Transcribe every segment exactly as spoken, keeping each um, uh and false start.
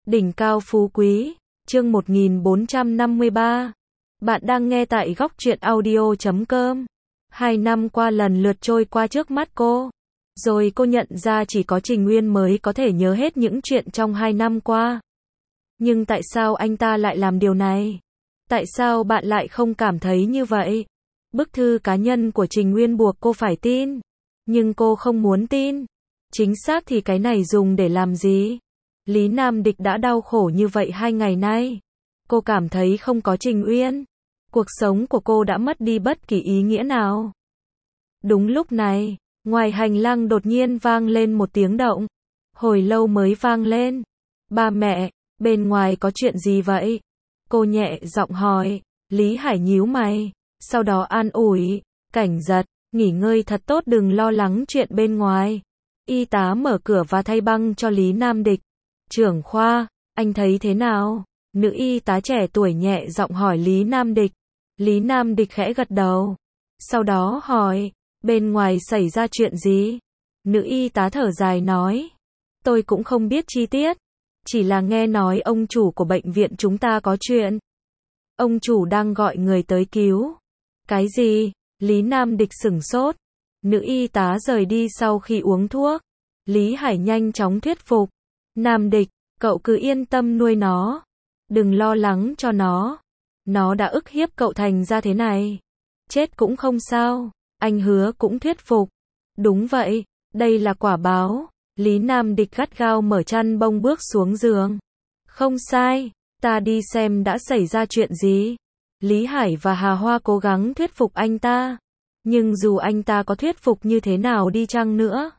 Đỉnh cao phú quý, chương một nghìn bốn trăm năm mươi ba. Bạn đang nghe tại góc truyện audio chấm com. Hai năm qua lần lượt trôi qua trước mắt cô. Rồi cô nhận ra chỉ có Trình Uyên mới có thể nhớ hết những chuyện trong hai năm qua. Nhưng tại sao anh ta lại làm điều này? Tại sao bạn lại không cảm thấy như vậy? Bức thư cá nhân của Trình Uyên buộc cô phải tin. Nhưng cô không muốn tin. Chính xác thì cái này dùng để làm gì? Lý Nam Địch đã đau khổ như vậy hai ngày nay. Cô cảm thấy không có Trình Uyên, cuộc sống của cô đã mất đi bất kỳ ý nghĩa nào. Đúng lúc này, ngoài hành lang đột nhiên vang lên một tiếng động. Hồi lâu mới vang lên. Ba mẹ, bên ngoài có chuyện gì vậy? Cô nhẹ giọng hỏi. Lý Hải nhíu mày, sau đó an ủi, Cảnh giật, nghỉ ngơi thật tốt, đừng lo lắng chuyện bên ngoài. Y tá mở cửa và thay băng cho Lý Nam Địch. Trưởng khoa, anh thấy thế nào? Nữ y tá trẻ tuổi nhẹ giọng hỏi Lý Nam Địch. Lý Nam Địch khẽ gật đầu. Sau đó hỏi, bên ngoài xảy ra chuyện gì? Nữ y tá thở dài nói. Tôi cũng không biết chi tiết. Chỉ là nghe nói ông chủ của bệnh viện chúng ta có chuyện. Ông chủ đang gọi người tới cứu. Cái gì? Lý Nam Địch sửng sốt. Nữ y tá rời đi sau khi uống thuốc. Lý Hải nhanh chóng thuyết phục. Nam Địch, cậu cứ yên tâm nuôi nó. Đừng lo lắng cho nó. Nó đã ức hiếp cậu thành ra thế này. Chết cũng không sao. Anh Hứa cũng thuyết phục. Đúng vậy, đây là quả báo. Lý Nam Địch gắt gao mở chăn bông bước xuống giường. Không sai, ta đi xem đã xảy ra chuyện gì. Lý Hải và Hà Hoa cố gắng thuyết phục anh ta. Nhưng dù anh ta có thuyết phục như thế nào đi chăng nữa,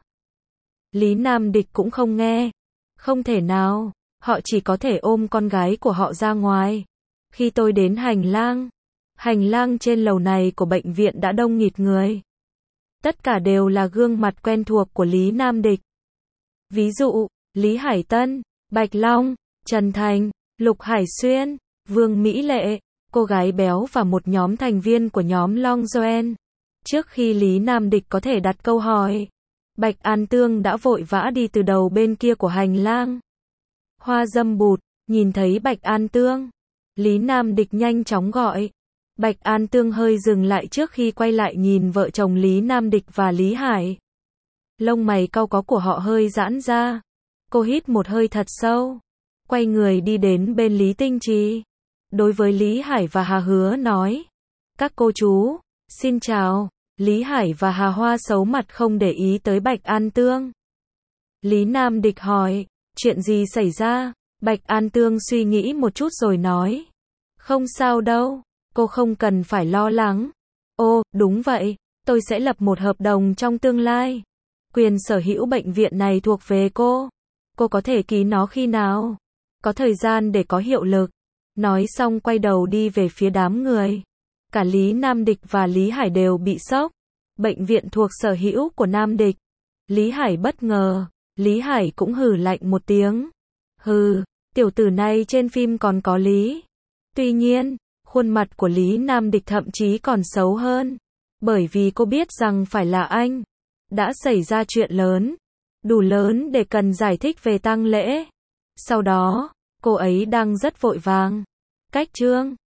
Lý Nam Địch cũng không nghe. Không thể nào, họ chỉ có thể ôm con gái của họ ra ngoài. Khi tôi đến hành lang, hành lang trên lầu này của bệnh viện đã đông nghịt người. Tất cả đều là gương mặt quen thuộc của Lý Nam Địch. Ví dụ, Lý Hải Tân, Bạch Long, Trần Thành, Lục Hải Xuyên, Vương Mỹ Lệ, cô gái béo và một nhóm thành viên của nhóm Long Joen. Trước khi Lý Nam Địch có thể đặt câu hỏi, Bạch An Tương đã vội vã đi từ đầu bên kia của hành lang. Hoa Dâm Bụt, nhìn thấy Bạch An Tương, Lý Nam Địch nhanh chóng gọi. Bạch An Tương hơi dừng lại trước khi quay lại nhìn vợ chồng Lý Nam Địch và Lý Hải. Lông mày cau có của họ hơi giãn ra. Cô hít một hơi thật sâu, quay người đi đến bên Lý Tinh Trì. Đối với Lý Hải và Hà Hứa nói, các cô chú, xin chào. Lý Hải và Hà Hoa xấu mặt không để ý tới Bạch An Tương. Lý Nam Địch hỏi, chuyện gì xảy ra? Bạch An Tương suy nghĩ một chút rồi nói, không sao đâu, cô không cần phải lo lắng. Ô, đúng vậy, tôi sẽ lập một hợp đồng trong tương lai. Quyền sở hữu bệnh viện này thuộc về cô. Cô có thể ký nó khi nào? Có thời gian để có hiệu lực. Nói xong quay đầu đi về phía đám người. Cả Lý Nam Địch và Lý Hải đều bị sốc. Bệnh viện thuộc sở hữu của Nam Địch. Lý Hải bất ngờ. Lý Hải cũng hừ lạnh một tiếng. Hừ, tiểu tử này trên phim còn có lý. Tuy nhiên, khuôn mặt của Lý Nam Địch thậm chí còn xấu hơn. Bởi vì cô biết rằng phải là anh. Đã xảy ra chuyện lớn. Đủ lớn để cần giải thích về tang lễ. Sau đó, cô ấy đang rất vội vàng. Cách chương